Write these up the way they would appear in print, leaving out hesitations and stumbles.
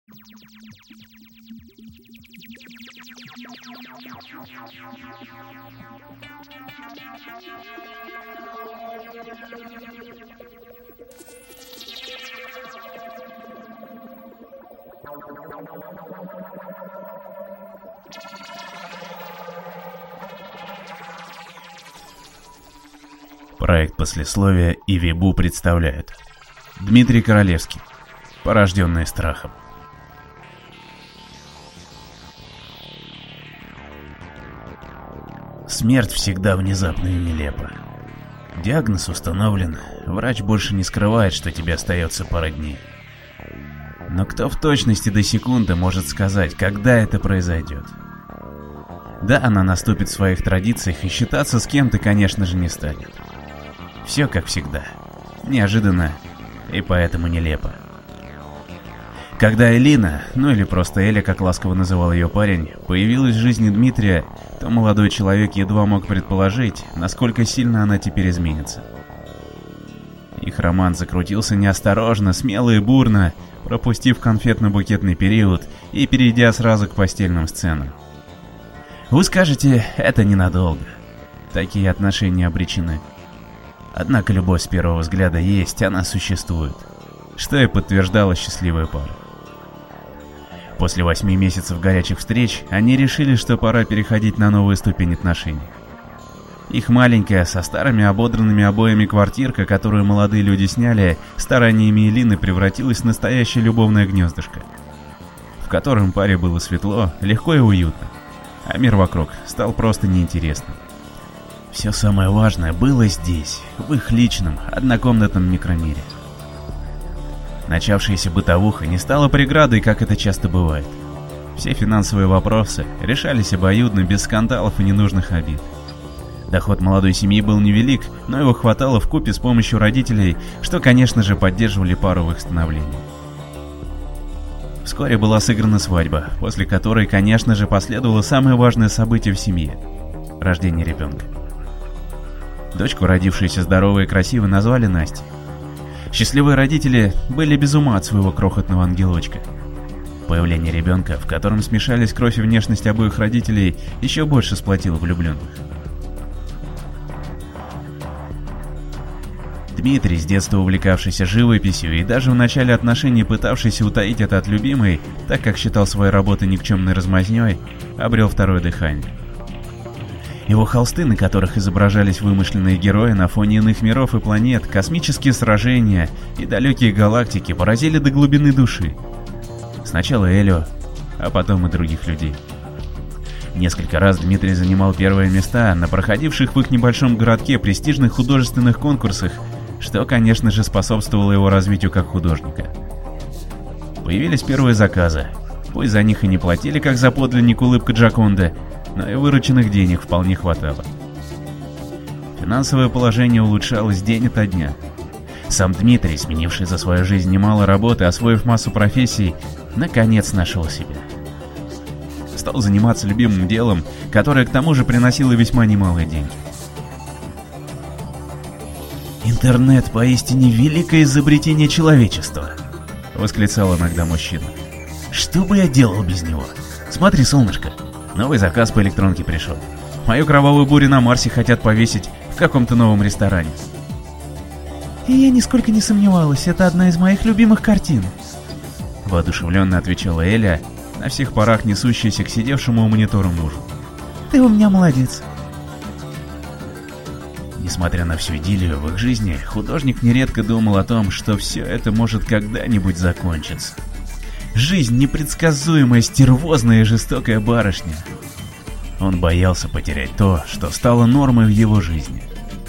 Проект послесловия и Вебу представляют Дмитрий Королевский. Порожденные страхом. Смерть всегда внезапна и нелепа. Диагноз установлен, врач больше не скрывает, что тебе остается пара дней. Но кто в точности до секунды может сказать, когда это произойдет? Да, она наступит в своих традициях, и считаться с кем-то, конечно же, не станет. Все как всегда. Неожиданно и поэтому нелепо. Когда Элина, ну или просто Эля, как ласково называл ее парень, появилась в жизни Дмитрия, то молодой человек едва мог предположить, насколько сильно она теперь изменится. Их роман закрутился неосторожно, смело и бурно, пропустив конфетно-букетный период и перейдя сразу к постельным сценам. Вы скажете, это ненадолго. Такие отношения обречены. Однако любовь с первого взгляда есть, она существует, что и подтверждала счастливая пара. После 8 месяцев горячих встреч они решили, что пора переходить на новую ступень отношений. Их маленькая, со старыми ободранными обоями квартирка, которую молодые люди сняли, стараниями Элины превратилась в настоящее любовное гнездышко, в котором паре было светло, легко и уютно, а мир вокруг стал просто неинтересным. Все самое важное было здесь, в их личном, однокомнатном микромире. Начавшаяся бытовуха не стала преградой, как это часто бывает. Все финансовые вопросы решались обоюдно, без скандалов и ненужных обид. Доход молодой семьи был невелик, но его хватало вкупе с помощью родителей, что, конечно же, поддерживали пару в их становлении. Вскоре была сыграна свадьба, после которой, конечно же, последовало самое важное событие в семье – рождение ребенка. Дочку, родившуюся здоровой и красивой, назвали Настей. Счастливые родители были без ума от своего крохотного ангелочка. Появление ребенка, в котором смешались кровь и внешность обоих родителей, еще больше сплотило влюбленных. Дмитрий, с детства увлекавшийся живописью и даже в начале отношений пытавшийся утаить это от любимой, так как считал свои работы никчемной размазнёй, обрел второе дыхание. Его холсты, на которых изображались вымышленные герои на фоне иных миров и планет, космические сражения и далекие галактики поразили до глубины души. Сначала Элю, а потом и других людей. Несколько раз Дмитрий занимал первые места на проходивших в их небольшом городке престижных художественных конкурсах, что, конечно же, способствовало его развитию как художника. Появились первые заказы, пусть за них и не платили, как за подлинник улыбка Джоконда, но и вырученных денег вполне хватало. Финансовое положение улучшалось день ото дня. Сам Дмитрий, сменивший за свою жизнь немало работы, освоив массу профессий, наконец нашел себя. Стал заниматься любимым делом, которое к тому же приносило весьма немалые деньги. «Интернет поистине великое изобретение человечества», — восклицал иногда мужчина. «Что бы я делал без него? Смотри, солнышко, новый заказ по электронке пришел. Мою кровавую бурю на Марсе хотят повесить в каком-то новом ресторане». «И я нисколько не сомневалась, это одна из моих любимых картин», — воодушевленно отвечала Эля, на всех парах несущаяся к сидевшему у монитора мужу. «Ты у меня молодец». Несмотря на всю идиллию в их жизни, художник нередко думал о том, что все это может когда-нибудь закончиться. Жизнь непредсказуемая, стервозная и жестокая барышня. Он боялся потерять то, что стало нормой в его жизни.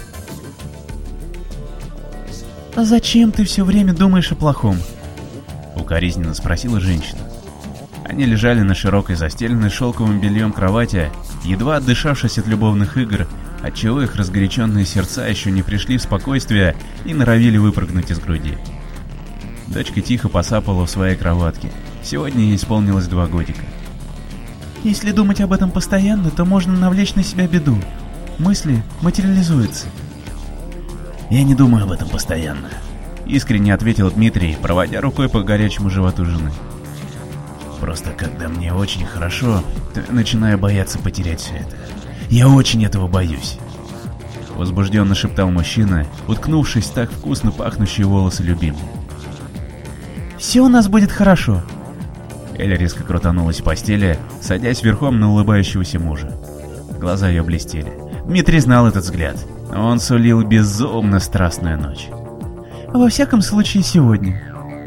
«А зачем ты все время думаешь о плохом?» — укоризненно спросила женщина. Они лежали на широкой, застеленной шелковым бельем кровати, едва отдышавшись от любовных игр, отчего их разгоряченные сердца еще не пришли в спокойствие и норовили выпрыгнуть из груди. Дочка тихо посапала в своей кроватке. Сегодня ей исполнилось 2 годика. «Если думать об этом постоянно, то можно навлечь на себя беду. Мысли материализуются». «Я не думаю об этом постоянно», — искренне ответил Дмитрий, проводя рукой по горячему животу жены. Просто когда мне очень хорошо, то я начинаю бояться потерять все это. Я очень этого боюсь. Возбужденно шептал мужчина, уткнувшись в так вкусно пахнущие волосы любимой. Все у нас будет хорошо. Эля резко крутанулась в постели, садясь верхом на улыбающегося мужа. Глаза ее блестели. Дмитрий знал этот взгляд. Он сулил безумно страстную ночь. Во всяком случае, сегодня.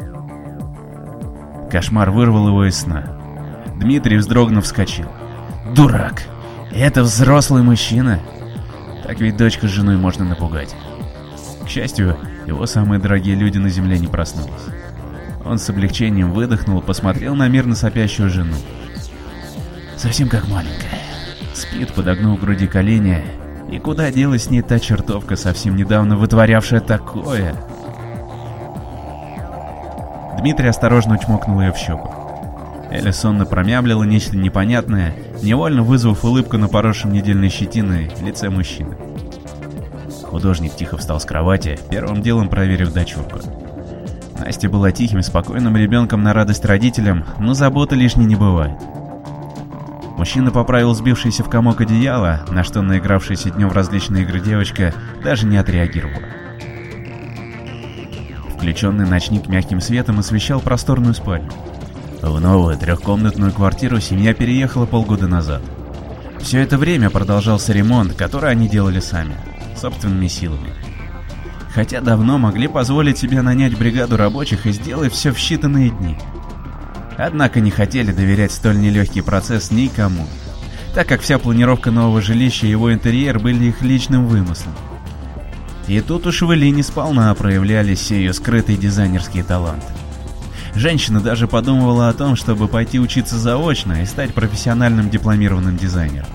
Кошмар вырвал его из сна. Дмитрий, вздрогнув, вскочил. Дурак! Это взрослый мужчина? Так ведь дочка с женой можно напугать. К счастью, его самые дорогие люди на земле не проснулись. Он с облегчением выдохнул и посмотрел на мирно сопящую жену. Совсем как маленькая. Спит, подогнув к груди колени. И куда делась с ней та чертовка, совсем недавно вытворявшая такое? Дмитрий осторожно чмокнул ее в щеку. Эля сонно промямлила нечто непонятное, невольно вызвав улыбку на поросшем недельной щетиной лице мужчины. Художник тихо встал с кровати, первым делом проверив дочурку. Настя была тихим, спокойным ребенком на радость родителям, но заботы лишней не бывает. Мужчина поправил сбившееся в комок одеяло, на что наигравшаяся днем в различные игры девочка даже не отреагировала. Включенный ночник мягким светом освещал просторную спальню. В новую трехкомнатную квартиру семья переехала полгода назад. Все это время продолжался ремонт, который они делали сами, собственными силами. Хотя давно могли позволить себе нанять бригаду рабочих и сделать все в считанные дни. Однако не хотели доверять столь нелегкий процесс никому, так как вся планировка нового жилища и его интерьер были их личным вымыслом. И тут уж в Элине сполна проявлялись все ее скрытые дизайнерские таланты. Женщина даже подумывала о том, чтобы пойти учиться заочно и стать профессиональным дипломированным дизайнером.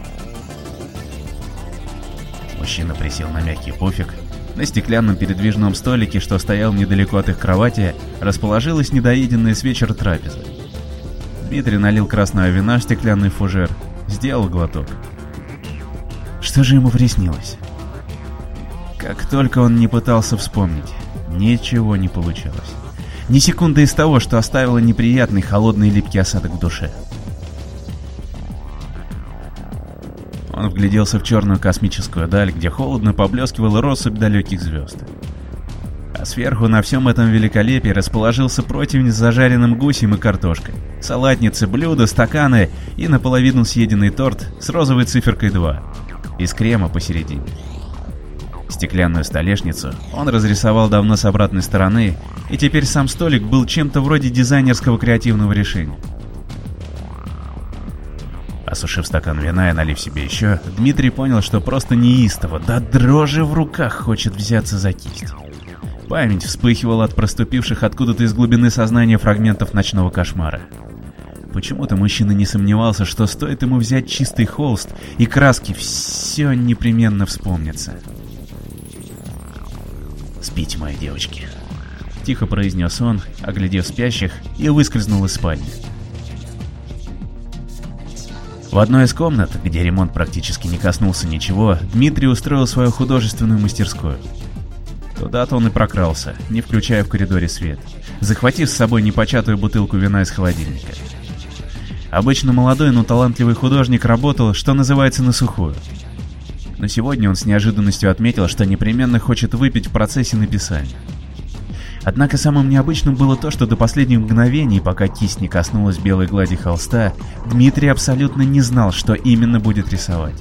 Мужчина присел на мягкий пуфик. На стеклянном передвижном столике, что стоял недалеко от их кровати, расположилась недоеденная с вечера трапеза. Дмитрий налил красного вина в стеклянный фужер, сделал глоток. Что же ему приснилось? Как только он не пытался вспомнить, ничего не получалось. Ни секунды из того, что оставило неприятный, холодный и липкий осадок в душе. Он вгляделся в черную космическую даль, где холодно поблескивала россыпь далеких звезд. А сверху на всем этом великолепии расположился противень с зажаренным гусем и картошкой, салатницы, блюда, стаканы и наполовину съеденный торт с розовой циферкой 2, из крема посередине. Стеклянную столешницу он разрисовал давно с обратной стороны, и теперь сам столик был чем-то вроде дизайнерского креативного решения. Осушив стакан вина и налив себе еще, Дмитрий понял, что просто неистово, до дрожи в руках хочет взяться за кисть. Память вспыхивала от проступивших откуда-то из глубины сознания фрагментов ночного кошмара. Почему-то мужчина не сомневался, что стоит ему взять чистый холст, и краски все непременно вспомнятся. «Спите, мои девочки», — тихо произнес он, оглядев спящих, и выскользнул из спальни. В одной из комнат, где ремонт практически не коснулся ничего, Дмитрий устроил свою художественную мастерскую. Туда-то он и прокрался, не включая в коридоре свет, захватив с собой непочатую бутылку вина из холодильника. Обычно молодой, но талантливый художник работал, что называется, на сухую. Но сегодня он с неожиданностью отметил, что непременно хочет выпить в процессе написания. Однако самым необычным было то, что до последних мгновений, пока кисть не коснулась белой глади холста, Дмитрий абсолютно не знал, что именно будет рисовать.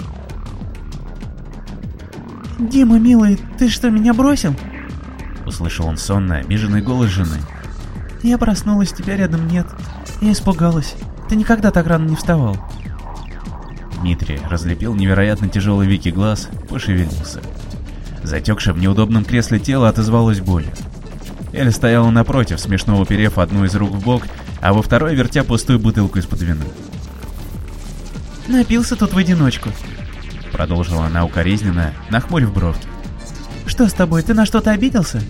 «Дима, милый, ты что, меня бросил?» Услышал он сонный, обиженный голос жены. «Я проснулась, тебя рядом нет. Я испугалась. Ты никогда так рано не вставал». Дмитрий разлепил невероятно тяжелый веки глаз, пошевелился. Затекшее в неудобном кресле тело отозвалось болью. Эля стояла напротив, смешно уперев одну из рук в бок, а во второй вертя пустую бутылку из-под вина. «Напился тут в одиночку», — продолжила она укоризненно, нахмурив бровки. «Что с тобой, ты на что-то обиделся?»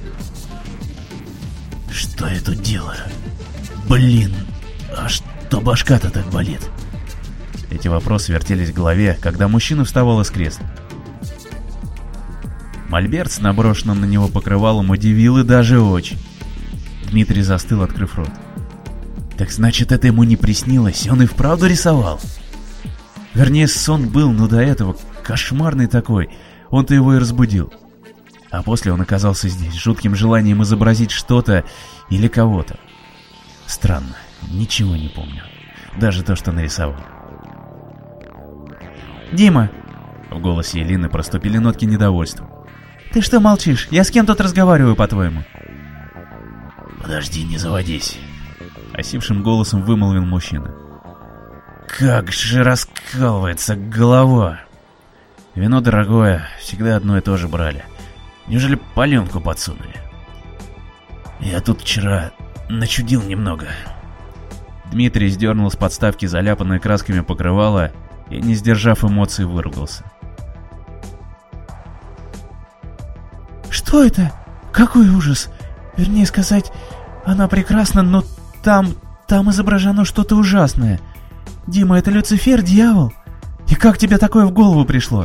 «Что я тут делаю? Блин, а что башка-то так болит?» Эти вопросы вертелись в голове, когда мужчина вставал из кресла. Мольберт с наброшенным на него покрывалом удивил и даже очень. Дмитрий застыл, открыв рот. Так значит, это ему не приснилось, он и вправду рисовал? Вернее, сон был, но до этого кошмарный такой, он-то его и разбудил. А после он оказался здесь, с жутким желанием изобразить что-то или кого-то. Странно, ничего не помню. Даже то, что нарисовал. «Дима!» В голосе Элины проступили нотки недовольства. «Ты что молчишь? Я с кем тут разговариваю, по-твоему?» «Подожди, не заводись!» Осипшим голосом вымолвил мужчина. «Как же раскалывается голова!» Вино дорогое, всегда одно и то же брали. Неужели паленку подсунули? Я тут вчера начудил немного. Дмитрий сдернул с подставки заляпанное красками покрывало и, не сдержав эмоций, выругался. «Что это? Какой ужас! Вернее сказать, она прекрасна, но там изображено что-то ужасное. Дима, это Люцифер, дьявол? И как тебе такое в голову пришло?»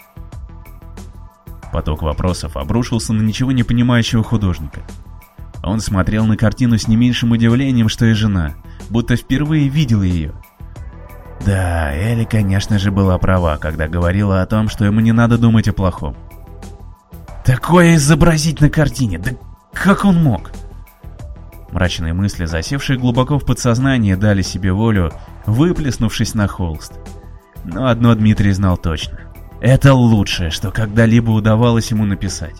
Поток вопросов обрушился на ничего не понимающего художника. Он смотрел на картину с не меньшим удивлением, что и жена, будто впервые видел ее. Да, Элли, конечно же, была права, когда говорила о том, что ему не надо думать о плохом. Такое изобразить на картине, да как он мог? Мрачные мысли, засевшие глубоко в подсознании, дали себе волю, выплеснувшись на холст. Но одно Дмитрий знал точно. Это лучшее, что когда-либо удавалось ему написать.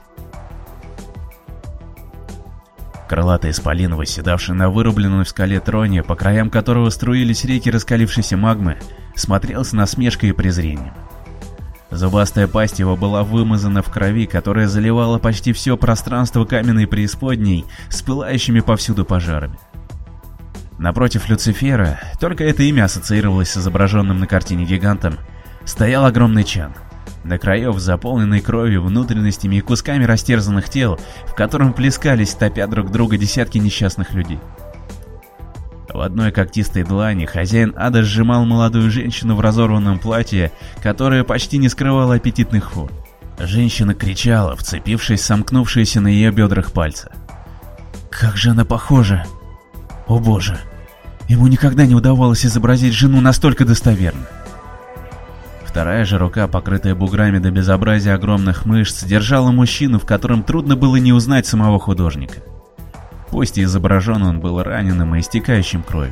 Крылатый исполин, восседавший на вырубленном в скале троне, по краям которого струились реки раскалившейся магмы, смотрел с насмешкой и презрением. Зубастая пасть его была вымазана в крови, которая заливала почти все пространство каменной преисподней с пылающими повсюду пожарами. Напротив Люцифера, только это имя ассоциировалось с изображенным на картине гигантом, стоял огромный чан, до краев заполненный кровью, внутренностями и кусками растерзанных тел, в котором плескались, топя друг друга, десятки несчастных людей. В одной когтистой длани хозяин ада сжимал молодую женщину в разорванном платье, которое почти не скрывало аппетитных форм. Женщина кричала, вцепившись в сомкнувшиеся на ее бедрах пальцы. Как же она похожа! О боже! Ему никогда не удавалось изобразить жену настолько достоверно. Вторая же рука, покрытая буграми до безобразия огромных мышц, держала мужчину, в котором трудно было не узнать самого художника. Пусть и изображен он был раненым и истекающим кровью.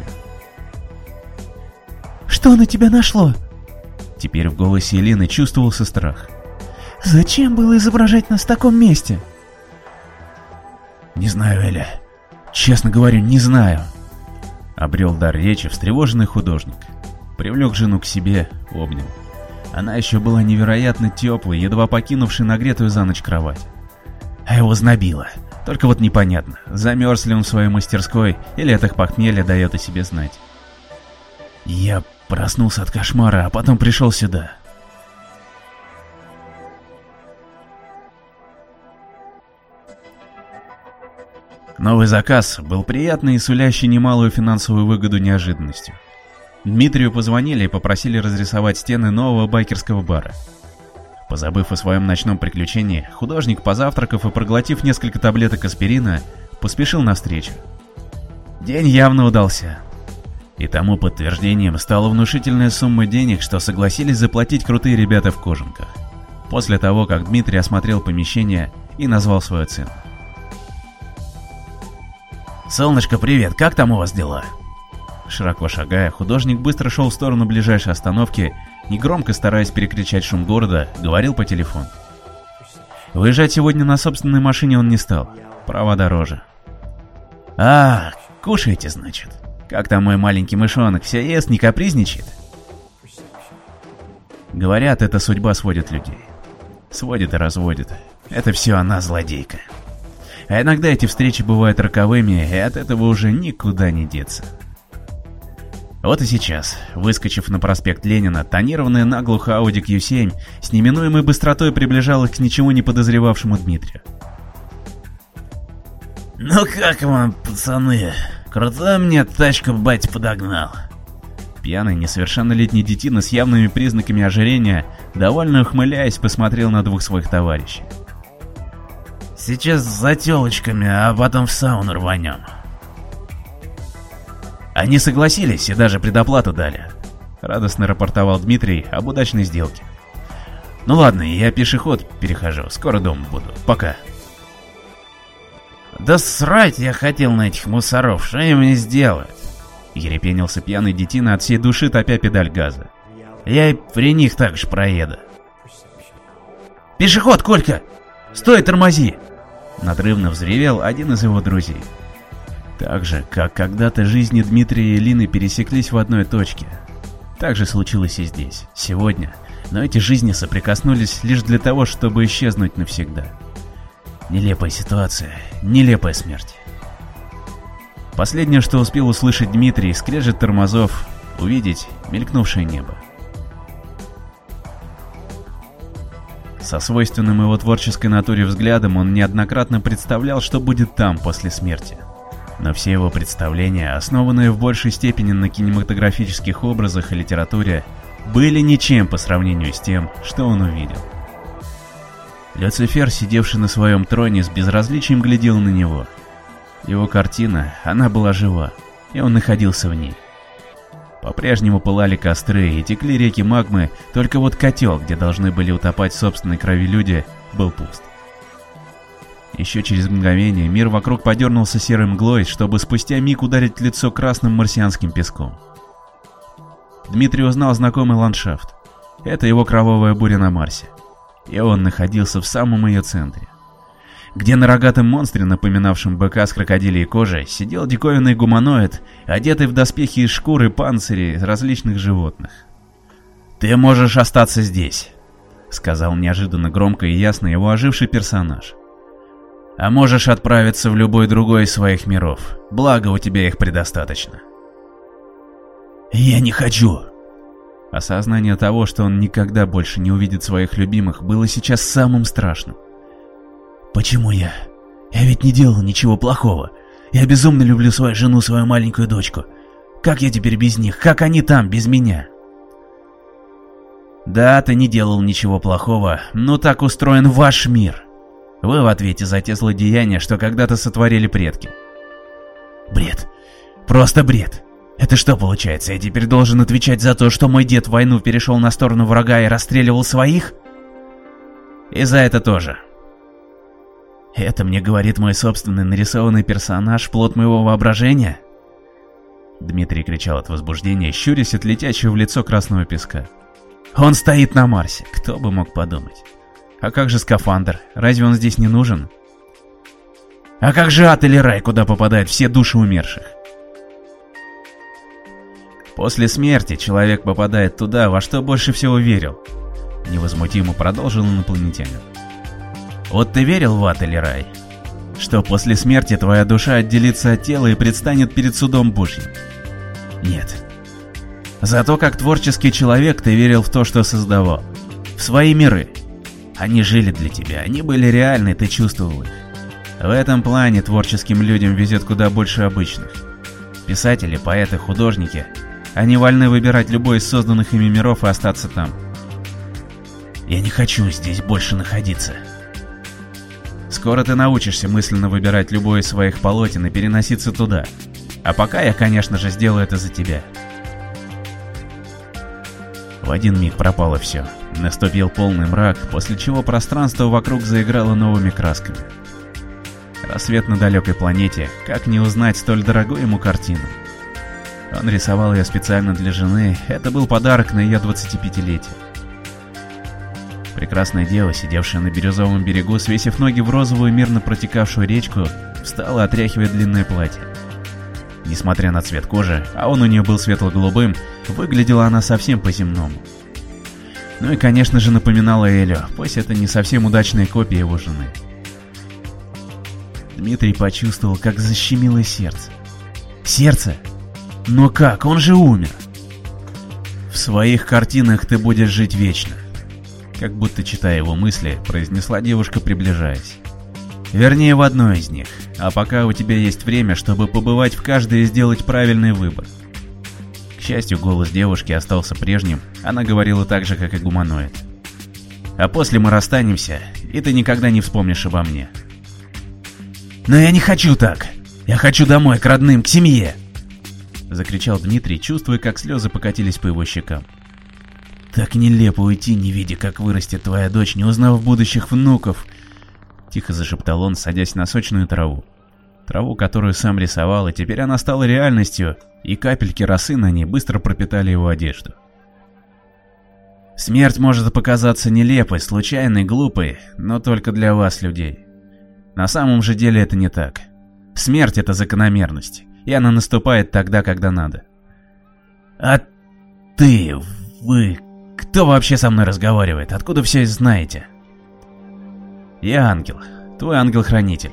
«Что на тебя нашло?» Теперь в голосе Элины чувствовался страх. «Зачем было изображать нас в таком месте?» «Не знаю, Эля. Честно говорю, не знаю». Обрел дар речи встревоженный художник. Привлек жену к себе, обнял. Она еще была невероятно теплой, едва покинувшей нагретую за ночь кровать. А его знобило. Только вот непонятно, замерз ли он в своей мастерской, или это похмелье дает о себе знать. Я проснулся от кошмара, а потом пришел сюда. Новый заказ был приятный и сулящий немалую финансовую выгоду неожиданностью. Дмитрию позвонили и попросили разрисовать стены нового байкерского бара. Позабыв о своем ночном приключении, художник, позавтракав и проглотив несколько таблеток аспирина, поспешил навстречу. День явно удался. И тому подтверждением стала внушительная сумма денег, что согласились заплатить крутые ребята в кожанках. После того, как Дмитрий осмотрел помещение и назвал свою цену. «Солнышко, привет, как там у вас дела?» Широко шагая, художник быстро шел в сторону ближайшей остановки и, громко стараясь перекричать шум города, говорил по телефону. Выезжать сегодня на собственной машине он не стал, права дороже. «А, кушаете, значит? Как там мой маленький мышонок, все ест, не капризничает?» Говорят, эта судьба сводит людей. Сводит и разводит. Это все она, злодейка. А иногда эти встречи бывают роковыми, и от этого уже никуда не деться. Вот и сейчас, выскочив на проспект Ленина, тонированная наглухо Audi Q7 с неминуемой быстротой приближалась к ничего не подозревавшему Дмитрию. «Ну как вам, пацаны? Крутая мне тачку батя подогнал». Пьяный, несовершеннолетний детина с явными признаками ожирения, довольно ухмыляясь, посмотрел на двух своих товарищей. «Сейчас за телочками, а потом в сауну рванем». Они согласились и даже предоплату дали. Радостно рапортовал Дмитрий об удачной сделке. Ну ладно, я пешеход перехожу, скоро дома буду. Пока. Да срать я хотел на этих мусоров, что они мне сделают? Ерепенился пьяный детина от всей души, топя педаль газа. Я и при них так же проеду. Пешеход, Колька! Стой, тормози! Надрывно взревел один из его друзей. Так же, как когда-то жизни Дмитрия и Лины пересеклись в одной точке. Так же случилось и здесь, сегодня, но эти жизни соприкоснулись лишь для того, чтобы исчезнуть навсегда. Нелепая ситуация, нелепая смерть. Последнее, что успел услышать Дмитрий, скрежет тормозов, увидеть мелькнувшее небо. Со свойственным его творческой натуре взглядом он неоднократно представлял, что будет там после смерти. Но все его представления, основанные в большей степени на кинематографических образах и литературе, были ничем по сравнению с тем, что он увидел. Люцифер, сидевший на своем троне, с безразличием глядел на него. Его картина, она была жива, и он находился в ней. По-прежнему пылали костры и текли реки магмы, только вот котел, где должны были утопать в собственной крови люди, был пуст. Еще через мгновение мир вокруг подернулся серой мглой, чтобы спустя миг ударить в лицо красным марсианским песком. Дмитрий узнал знакомый ландшафт. Это его кровавая буря на Марсе. И он находился в самом ее центре, где на рогатом монстре, напоминавшем быка с крокодилей кожей, сидел диковинный гуманоид, одетый в доспехи из шкур и панцирей различных животных. «Ты можешь остаться здесь», — сказал неожиданно громко и ясно его оживший персонаж. «А можешь отправиться в любой другой из своих миров, благо у тебя их предостаточно». «Я не хочу!» Осознание того, что он никогда больше не увидит своих любимых, было сейчас самым страшным. «Почему я? Я ведь не делал ничего плохого. Я безумно люблю свою жену, свою маленькую дочку. Как я теперь без них? Как они там, без меня?» «Да, ты не делал ничего плохого, но так устроен ваш мир. Вы в ответе за те злодеяния, что когда-то сотворили предки». «Бред. Просто бред. Это что получается, я теперь должен отвечать за то, что мой дед в войну перешел на сторону врага и расстреливал своих?» «И за это тоже». «Это мне говорит мой собственный нарисованный персонаж, плод моего воображения?» Дмитрий кричал от возбуждения, щурясь от летящего в лицо красного песка. «Он стоит на Марсе, кто бы мог подумать. А как же скафандр, разве он здесь не нужен? А как же ад или рай, куда попадают все души умерших? После смерти человек попадает туда, во что больше всего верил», — невозмутимо продолжил инопланетянин. «Вот ты верил в ад или рай? Что после смерти твоя душа отделится от тела и предстанет перед судом Божьим? Нет. Зато как творческий человек ты верил в то, что создавал, в свои миры. Они жили для тебя, они были реальны, ты чувствовал их. В этом плане творческим людям везет куда больше обычных. Писатели, поэты, художники, они вольны выбирать любой из созданных ими миров и остаться там. Я не хочу здесь больше находиться. Скоро ты научишься мысленно выбирать любой из своих полотен и переноситься туда. А пока я, конечно же, сделаю это за тебя». В один миг пропало все. Наступил полный мрак, после чего пространство вокруг заиграло новыми красками. Рассвет на далекой планете, как не узнать столь дорогую ему картину. Он рисовал ее специально для жены, это был подарок на ее 25-летие. Прекрасная дева, сидевшая на бирюзовом берегу, свесив ноги в розовую мирно протекавшую речку, встала, отряхивая длинное платье. Несмотря на цвет кожи, а он у нее был светло-голубым, выглядела она совсем по-земному. Ну и, конечно же, напоминала Элю, пусть это не совсем удачная копия его жены. Дмитрий почувствовал, как защемило сердце. Сердце? Но как? Он же умер! «В своих картинах ты будешь жить вечно», — как будто читая его мысли, произнесла девушка, приближаясь. «Вернее, в одной из них, а пока у тебя есть время, чтобы побывать в каждой и сделать правильный выбор». К счастью, голос девушки остался прежним, она говорила так же, как и гуманоид. «А после мы расстанемся, и ты никогда не вспомнишь обо мне». «Но я не хочу так! Я хочу домой, к родным, к семье!» закричал Дмитрий, чувствуя, как слезы покатились по его щекам. «Так нелепо уйти, не видя, как вырастет твоя дочь, не узнав будущих внуков!» Тихо зашептал он, садясь на сочную траву. Траву, которую сам рисовал, и теперь она стала реальностью, и капельки росы на ней быстро пропитали его одежду. «Смерть может показаться нелепой, случайной, глупой, но только для вас, людей. На самом же деле это не так. Смерть — это закономерность, и она наступает тогда, когда надо. А вы... Кто вообще со мной разговаривает? Откуда все это знаете?» «Я ангел, твой ангел-хранитель».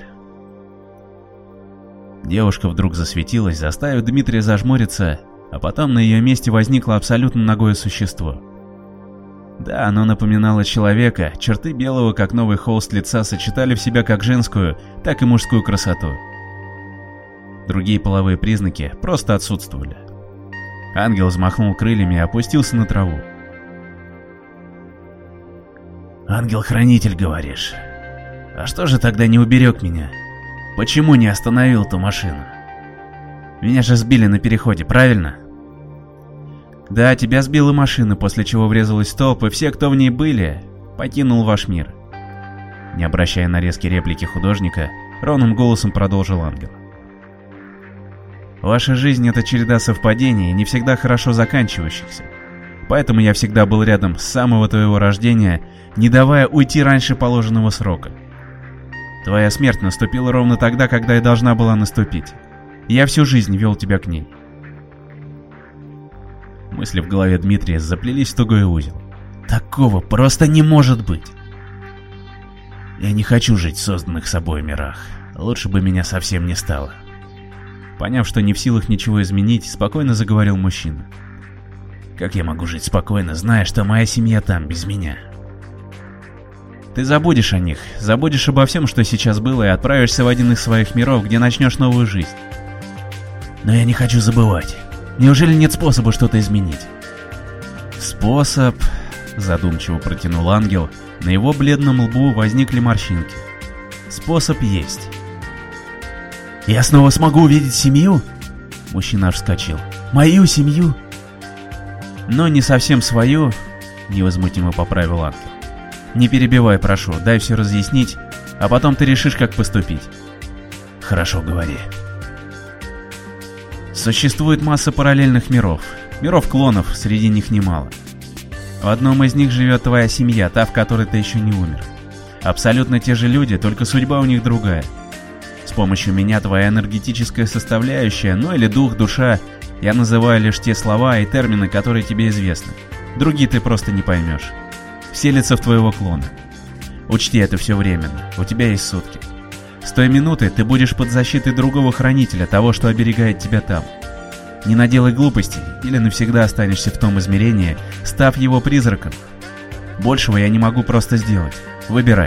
Девушка вдруг засветилась, заставив Дмитрия зажмуриться, а потом на ее месте возникло абсолютно нагое существо. Да, оно напоминало человека, черты белого, как новый холст лица, сочетали в себя как женскую, так и мужскую красоту. Другие половые признаки просто отсутствовали. Ангел взмахнул крыльями и опустился на траву. «Ангел-хранитель, говоришь? А что же тогда не уберег меня? Почему не остановил ту машину? Меня же сбили на переходе, правильно?» «Да, тебя сбила машина, после чего врезалась в столб, и все, кто в ней были, покинул ваш мир». Не обращая на резкие реплики художника, ровным голосом продолжил ангел. «Ваша жизнь — это череда совпадений, не всегда хорошо заканчивающихся. Поэтому я всегда был рядом с самого твоего рождения, не давая уйти раньше положенного срока. Твоя смерть наступила ровно тогда, когда и должна была наступить. Я всю жизнь вел тебя к ней». Мысли в голове Дмитрия заплелись в тугой узел. Такого просто не может быть. «Я не хочу жить в созданных собой мирах. Лучше бы меня совсем не стало». Поняв, что не в силах ничего изменить, спокойно заговорил мужчина. «Как я могу жить спокойно, зная, что моя семья там без меня?» «Ты забудешь о них, забудешь обо всем, что сейчас было, и отправишься в один из своих миров, где начнешь новую жизнь». «Но я не хочу забывать. Неужели нет способа что-то изменить?» «Способ...» — задумчиво протянул ангел. На его бледном лбу возникли морщинки. «Способ есть». «Я снова смогу увидеть семью?» Мужчина аж вскочил. «Мою семью?» «Но не совсем свою», — невозмутимо поправил ангел. «Не перебивай, прошу, дай все разъяснить, а потом ты решишь, как поступить». «Хорошо, говори». Существует масса параллельных миров. Миров-клонов, среди них немало. В одном из них живет твоя семья, та, в которой ты еще не умер. Абсолютно те же люди, только судьба у них другая. С помощью меня твоя энергетическая составляющая, ну или дух, душа, я называю лишь те слова и термины, которые тебе известны. Другие ты просто не поймешь. Вселится в твоего клона. Учти, это все временно, у тебя есть сутки. С той минуты ты будешь под защитой другого хранителя, того, что оберегает тебя там. Не наделай глупостей, или навсегда останешься в том измерении, став его призраком. Большего я не могу просто сделать. Выбирай.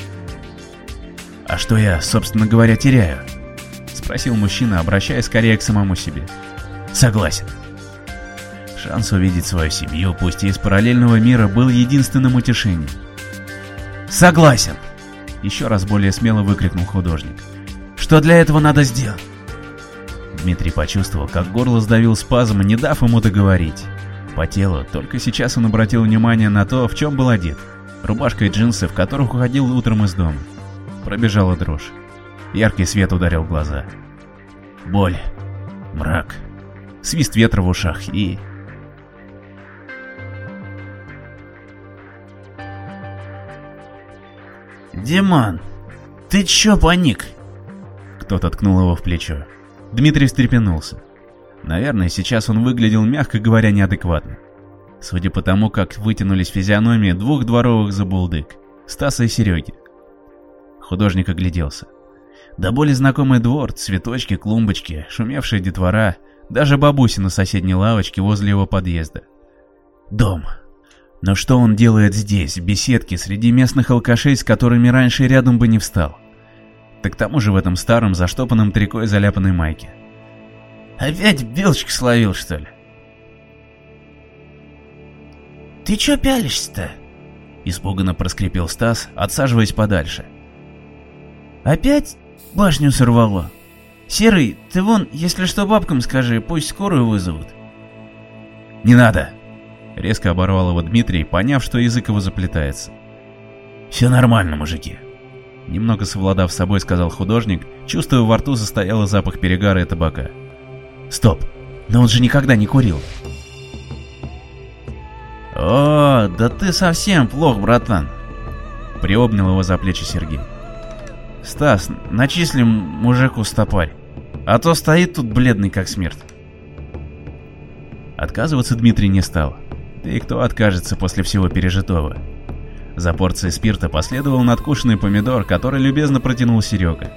«А что я, собственно говоря, теряю?» — спросил мужчина, обращаясь скорее к самому себе. «Согласен». Шанс увидеть свою семью, пусть и из параллельного мира, был единственным утешением. «Согласен!» — еще раз более смело выкрикнул художник. «Что для этого надо сделать?» Дмитрий почувствовал, как горло сдавил спазм, не дав ему договорить. По телу только сейчас он обратил внимание на то, в чем был одет. Рубашка и джинсы, в которых уходил утром из дома. Пробежала дрожь. Яркий свет ударил в глаза. Боль. Мрак. Свист ветра в ушах и... «Диман, ты чё паник?» Кто-то ткнул его в плечо. Дмитрий встрепенулся. Наверное, сейчас он выглядел, мягко говоря, неадекватно. Судя по тому, как вытянулись физиономии двух дворовых забулдык, Стаса и Сереги. Художник огляделся. До боли знакомый двор, цветочки, клумбочки, шумевшая детвора, даже бабуся на соседней лавочке возле его подъезда. Дом. Но что он делает здесь, в беседке, среди местных алкашей, с которыми раньше рядом бы не встал? Так к тому же в этом старом, заштопанном трико и заляпанной майке. «Опять белочки словил, что ли?» «Ты чё пялишься-то?» — испуганно проскрипел Стас, отсаживаясь подальше. «Опять башню сорвало? Серый, ты вон, если что, бабкам скажи, пусть скорую вызовут. Не надо! Резко оборвал его Дмитрий, поняв, что язык его заплетается. Все нормально, мужики. Немного совладав с собой, сказал художник, чувствуя во рту застоялый запах перегара и табака. Стоп, но он же никогда не курил. О, да ты совсем плох, братан. Приобнял его за плечи Сергей. Стас, начислим мужику стопарь, а то стоит тут бледный как смерть. Отказываться Дмитрий не стал. Да и кто откажется после всего пережитого? За порцией спирта последовал надкушенный помидор, который любезно протянул Серега.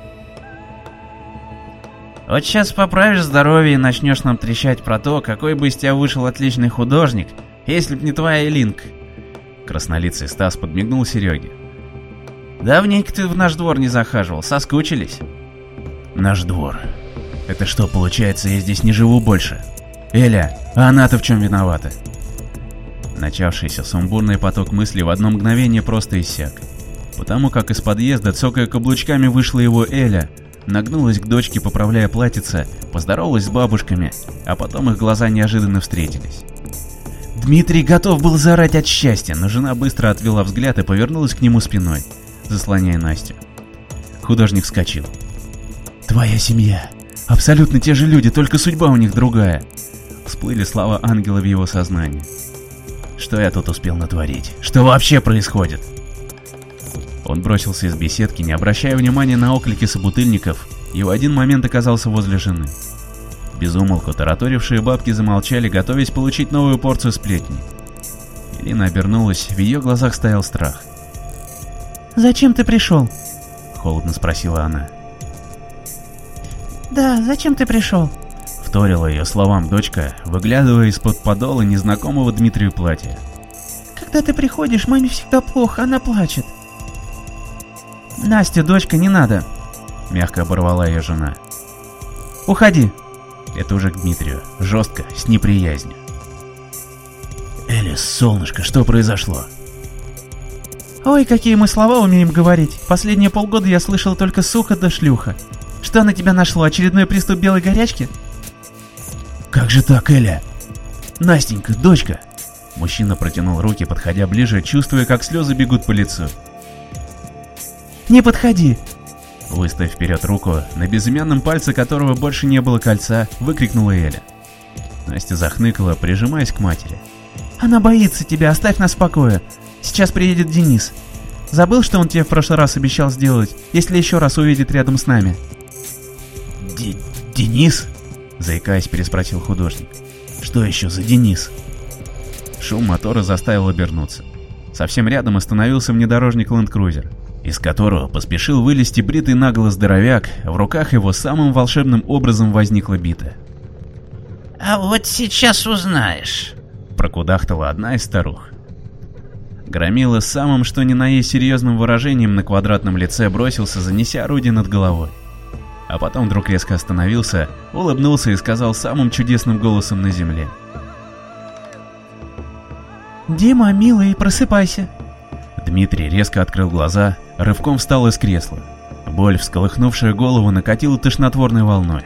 Вот сейчас поправишь здоровье и начнешь нам трещать про то, какой бы из тебя вышел отличный художник, если б не твоя Элинка. Краснолицый Стас подмигнул Сереге. Давненько ты в наш двор не захаживал, соскучились? Наш двор. Это что, получается, я здесь не живу больше? Эля, а она-то в чем виновата? Начавшийся сумбурный поток мыслей в одно мгновение просто иссяк. Потому как из подъезда, цокая каблучками, вышла его Эля, нагнулась к дочке, поправляя платьице, поздоровалась с бабушками, а потом их глаза неожиданно встретились. Дмитрий готов был заорать от счастья, но жена быстро отвела взгляд и повернулась к нему спиной, заслоняя Настю. Художник вскочил. «Твоя семья. Абсолютно те же люди, только судьба у них другая». Всплыли слова ангела в его сознании. Что я тут успел натворить? Что вообще происходит? Он бросился из беседки, не обращая внимания на оклики собутыльников, и в один момент оказался возле жены. Без умолку тараторившие бабки замолчали, готовясь получить новую порцию сплетни. Элина обернулась, в ее глазах стоял страх. «Зачем ты пришел?» — холодно спросила она. «Да, зачем ты пришел?» — вторила ее словам дочка, выглядывая из-под подола незнакомого Дмитрию платья. «Когда ты приходишь, маме всегда плохо, она плачет». «Настя, дочка, не надо!» — мягко оборвала ее жена. «Уходи!» Это уже к Дмитрию, жестко, с неприязнью. «Элис, солнышко, что произошло?» «Ой, какие мы слова умеем говорить. Последние полгода я слышал только сука да шлюха. Что на тебя нашло, очередной приступ белой горячки?» «Как же так, Эля?» «Настенька, дочка!» Мужчина протянул руки, подходя ближе, чувствуя, как слезы бегут по лицу. «Не подходи!» Выставив вперед руку, на безымянном пальце которого больше не было кольца, выкрикнула Эля. Настя захныкала, прижимаясь к матери. «Она боится тебя, оставь нас в покое. Сейчас приедет Денис. Забыл, что он тебе в прошлый раз обещал сделать, если еще раз увидит рядом с нами?» «Денис?» — заикаясь, переспросил художник. «Что еще за Денис?» Шум мотора заставил обернуться. Совсем рядом остановился внедорожник Land Cruiser, из которого поспешил вылезти бритый нагло здоровяк, в руках его самым волшебным образом возникла бита. «А вот сейчас узнаешь», — прокудахтала одна из старух. Громила с самым что ни на есть серьезным выражением на квадратном лице бросился, занеся орудие над головой. А потом вдруг резко остановился, улыбнулся и сказал самым чудесным голосом на земле. «Дима, милый, просыпайся». Дмитрий резко открыл глаза, рывком встал из кресла. Боль, всколыхнувшая голову, накатила тошнотворной волной.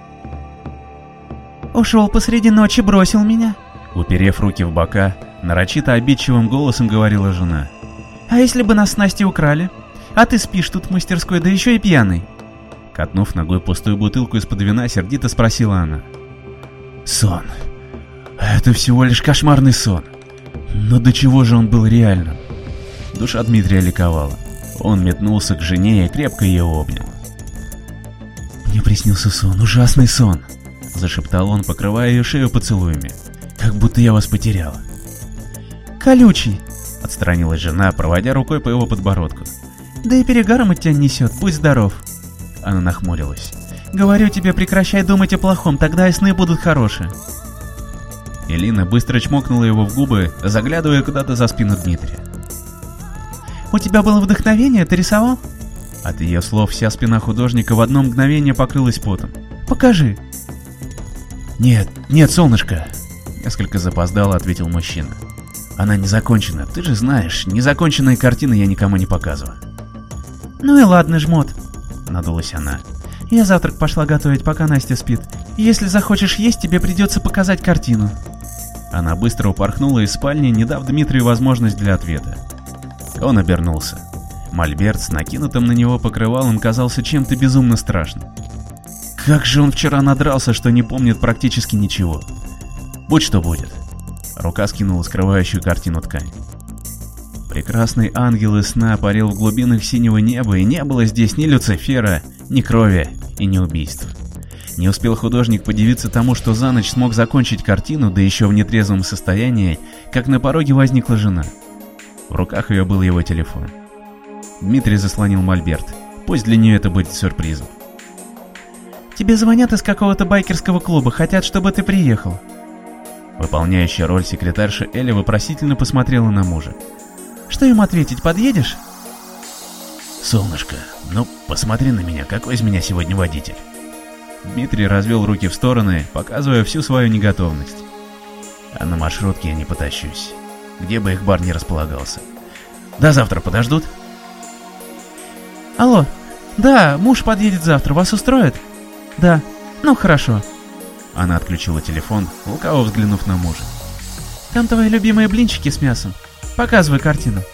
«Ушел посреди ночи, бросил меня». Уперев руки в бока, нарочито обидчивым голосом говорила жена. «А если бы нас с Настей украли? А ты спишь тут в мастерской, да еще и пьяный». Катнув ногой пустую бутылку из-под вина, сердито спросила она. «Сон. Это всего лишь кошмарный сон. Но до чего же он был реальным?» Душа Дмитрия ликовала. Он метнулся к жене и крепко ее обнял. «Мне приснился сон, ужасный сон», — зашептал он, покрывая ее шею поцелуями. «Как будто я вас потерял». «Колючий», — отстранилась жена, проводя рукой по его подбородку. «Да и перегаром от тебя несет, будь здоров». Она нахмурилась. «Говорю тебе, прекращай думать о плохом, тогда и сны будут хорошие». Элина быстро чмокнула его в губы, заглядывая куда-то за спину Дмитрия. «У тебя было вдохновение, ты рисовал?» От ее слов вся спина художника в одно мгновение покрылась потом. «Покажи». «Нет, солнышко», — несколько запоздало ответил мужчина. «Она не закончена, ты же знаешь, незаконченные картины я никому не показываю». «Ну и ладно, жмот», — надулась она. Я завтрак пошла готовить, пока Настя спит. Если захочешь есть, тебе придется показать картину. Она быстро упорхнула из спальни, не дав Дмитрию возможность для ответа. Он обернулся. Мольберт с накинутым на него покрывалом казался чем-то безумно страшным. Как же он вчера надрался, что не помнит практически ничего. Будь что будет. Рука скинула скрывающую картину ткань. Прекрасный ангел из сна парил в глубинах синего неба, и не было здесь ни Люцифера, ни крови и ни убийств. Не успел художник подивиться тому, что за ночь смог закончить картину, да еще в нетрезвом состоянии, как на пороге возникла жена. В руках ее был его телефон. Дмитрий заслонил мольберт. Пусть для нее это будет сюрпризом. Тебе звонят из какого-то байкерского клуба, хотят, чтобы ты приехал. Выполняющая роль секретарша Эля вопросительно посмотрела на мужа. Что им ответить, подъедешь? Солнышко, ну посмотри на меня, какой из меня сегодня водитель. Дмитрий развел руки в стороны, показывая всю свою неготовность. А на маршрутке я не потащусь, где бы их бар не располагался. До завтра подождут? Алло, да, муж подъедет завтра, вас устроит? Да, ну хорошо. Она отключила телефон, лукаво взглянув на мужа. Там твои любимые блинчики с мясом. Показывай картину.